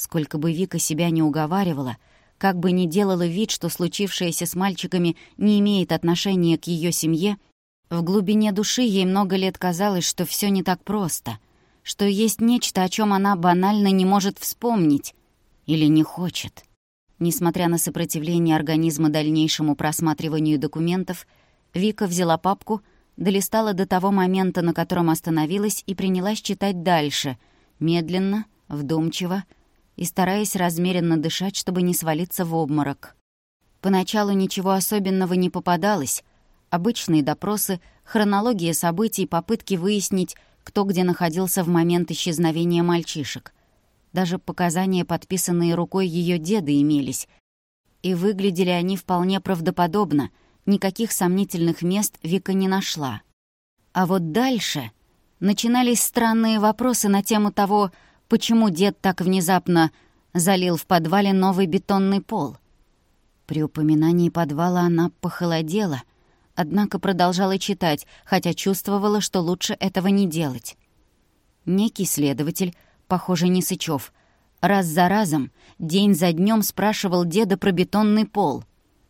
Сколько бы Вика себя не уговаривала, как бы ни делала вид, что случившееся с мальчиками не имеет отношения к ее семье, в глубине души ей много лет казалось, что все не так просто, что есть нечто, о чем она банально не может вспомнить или не хочет. Несмотря на сопротивление организма дальнейшему просматриванию документов, Вика взяла папку, долистала до того момента, на котором остановилась, и принялась читать дальше, медленно, вдумчиво и стараясь размеренно дышать, чтобы не свалиться в обморок. Поначалу ничего особенного не попадалось. Обычные допросы, хронология событий, попытки выяснить, кто где находился в момент исчезновения мальчишек. Даже показания, подписанные рукой ее деда, имелись. И выглядели они вполне правдоподобно. Никаких сомнительных мест Вика не нашла. А вот дальше начинались странные вопросы на тему того, почему дед так внезапно залил в подвале новый бетонный пол. При упоминании подвала она похолодела, однако продолжала читать, хотя чувствовала, что лучше этого не делать. Некий следователь, похоже, не Сычёв, раз за разом, день за днём спрашивал деда про бетонный пол.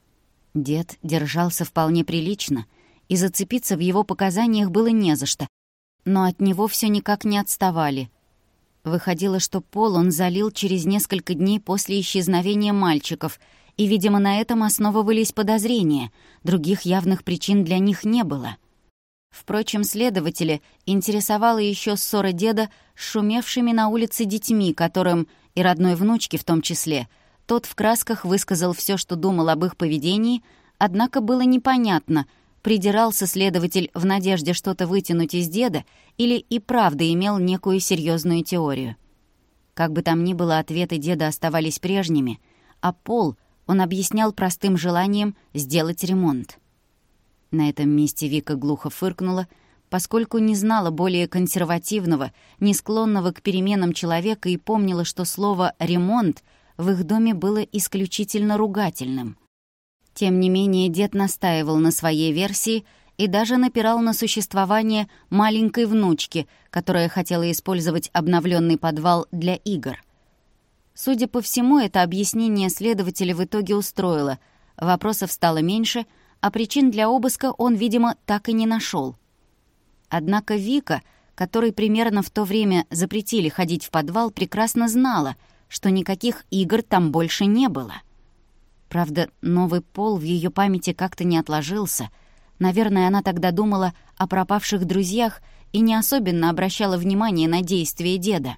Дед держался вполне прилично, и зацепиться в его показаниях было не за что, но от него всё никак не отставали. Выходило, что пол он залил через несколько дней после исчезновения мальчиков, и, видимо, на этом основывались подозрения, других явных причин для них не было. Впрочем, следователя интересовала еще ссора деда с шумевшими на улице детьми, которым, и родной внучке в том числе, тот в красках высказал все, что думал об их поведении, однако было непонятно, придирался следователь в надежде что-то вытянуть из деда или и правда имел некую серьезную теорию. Как бы там ни было, ответы деда оставались прежними, а пол он объяснял простым желанием сделать ремонт. На этом месте Вика глухо фыркнула, поскольку не знала более консервативного, не склонного к переменам человека и помнила, что слово «ремонт» в их доме было исключительно ругательным. Тем не менее, дед настаивал на своей версии и даже напирал на существование маленькой внучки, которая хотела использовать обновленный подвал для игр. Судя по всему, это объяснение следователя в итоге устроило. Вопросов стало меньше, а причин для обыска он, видимо, так и не нашел. Однако Вика, которой примерно в то время запретили ходить в подвал, прекрасно знала, что никаких игр там больше не было. Правда, новый пол в ее памяти как-то не отложился. Наверное, она тогда думала о пропавших друзьях и не особенно обращала внимание на действия деда.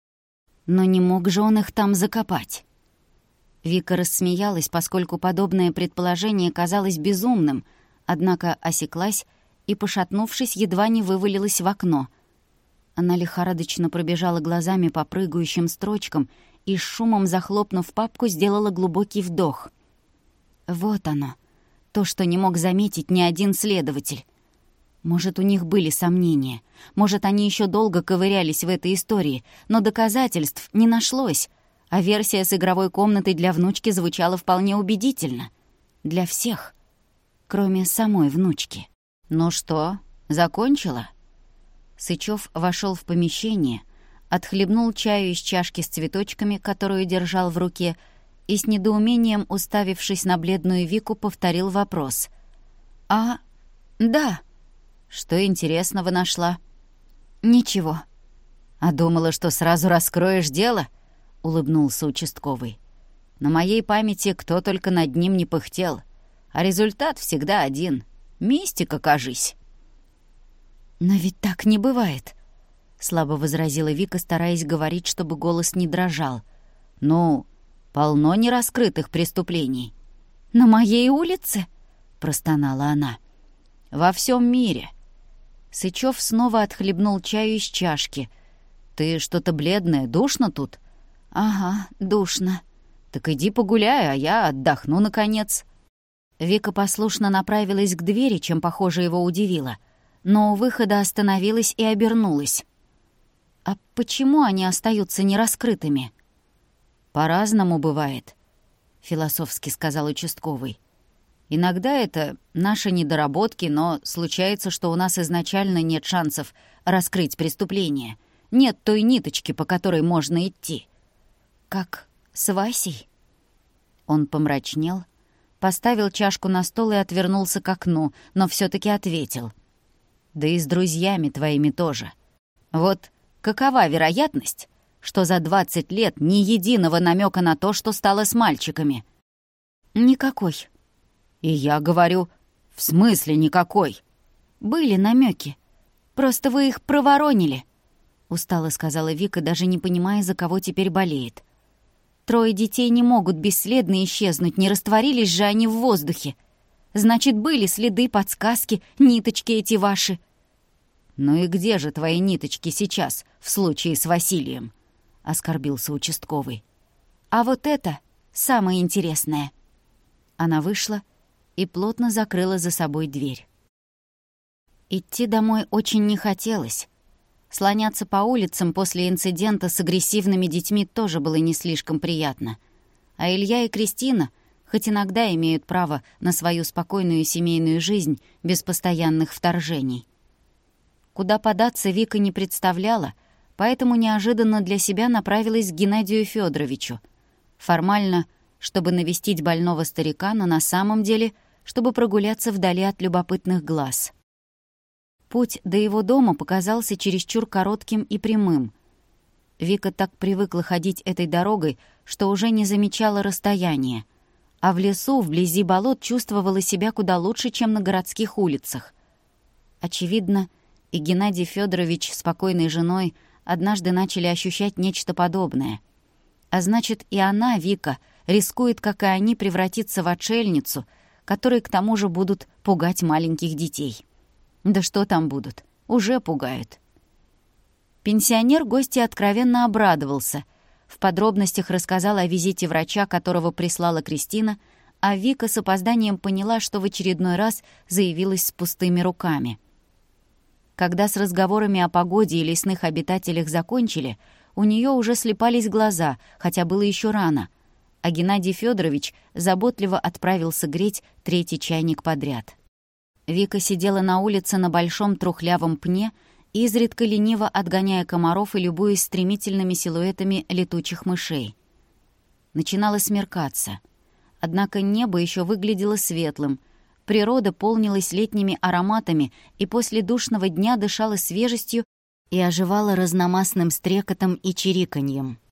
Но не мог же он их там закопать. Вика рассмеялась, поскольку подобное предположение казалось безумным, однако осеклась и, пошатнувшись, едва не вывалилась в окно. Она лихорадочно пробежала глазами по прыгающим строчкам и, с шумом захлопнув папку, сделала глубокий вдох. Вот оно, то, что не мог заметить ни один следователь. Может, у них были сомнения, может, они еще долго ковырялись в этой истории, но доказательств не нашлось, а версия с игровой комнатой для внучки звучала вполне убедительно. Для всех, кроме самой внучки. «Ну что, закончила?» Сычёв вошел в помещение, отхлебнул чаю из чашки с цветочками, которую держал в руке, и с недоумением, уставившись на бледную Вику, повторил вопрос. «А, да. Что интересного нашла?» «Ничего». «А думала, что сразу раскроешь дело?» — улыбнулся участковый. «На моей памяти кто только над ним не пыхтел, а результат всегда один. Мистика, кажись». «Но ведь так не бывает», — слабо возразила Вика, стараясь говорить, чтобы голос не дрожал. «Ну, полно нераскрытых преступлений». «На моей улице?» — простонала она. «Во всем мире». Сычёв снова отхлебнул чаю из чашки. «Ты что-то бледная, душно тут?» «Ага, душно». «Так иди погуляй, а я отдохну, наконец». Вика послушно направилась к двери, чем, похоже, его удивило, но у выхода остановилась и обернулась. «А почему они остаются нераскрытыми?» «По-разному бывает», — философски сказал участковый. «Иногда это наши недоработки, но случается, что у нас изначально нет шансов раскрыть преступление. Нет той ниточки, по которой можно идти. «Как с Васей?» Он помрачнел, поставил чашку на стол и отвернулся к окну, но все таки ответил. «Да и с друзьями твоими тоже. Вот какова вероятность, что за 20 лет ни единого намека на то, что стало с мальчиками?» «Никакой». «И я говорю, в смысле никакой?» «Были намеки. Просто вы их проворонили», — устало сказала Вика, даже не понимая, за кого теперь болеет. «Трое детей не могут бесследно исчезнуть, не растворились же они в воздухе. Значит, были следы, подсказки, ниточки эти ваши». «Ну и где же твои ниточки сейчас, в случае с Василием?» — оскорбился участковый. «А вот это самое интересное». Она вышла и плотно закрыла за собой дверь. Идти домой очень не хотелось. Слоняться по улицам после инцидента с агрессивными детьми тоже было не слишком приятно. А Илья и Кристина, хоть иногда имеют право на свою спокойную семейную жизнь без постоянных вторжений. Куда податься Вика не представляла, поэтому неожиданно для себя направилась к Геннадию Федоровичу. Формально, чтобы навестить больного старика, но на самом деле, чтобы прогуляться вдали от любопытных глаз. Путь до его дома показался чересчур коротким и прямым. Вика так привыкла ходить этой дорогой, что уже не замечала расстояния, а в лесу, вблизи болот, чувствовала себя куда лучше, чем на городских улицах. Очевидно, и Геннадий Федорович с спокойной женой однажды начали ощущать нечто подобное. А значит, и она, Вика, рискует, как и они, превратиться в отшельницу, которые к тому же будут пугать маленьких детей. Да что там будут? Уже пугают. Пенсионер гостю откровенно обрадовался. В подробностях рассказал о визите врача, которого прислала Кристина, а Вика с опозданием поняла, что в очередной раз заявилась с пустыми руками. Когда с разговорами о погоде и лесных обитателях закончили, у нее уже слепались глаза, хотя было еще рано, а Геннадий Федорович заботливо отправился греть 3-й чайник подряд. Вика сидела на улице на большом трухлявом пне, изредка лениво отгоняя комаров и любуясь стремительными силуэтами летучих мышей. Начинало смеркаться. Однако небо еще выглядело светлым, природа полнилась летними ароматами и после душного дня дышала свежестью и оживала разномастным стрекотом и чириканьем.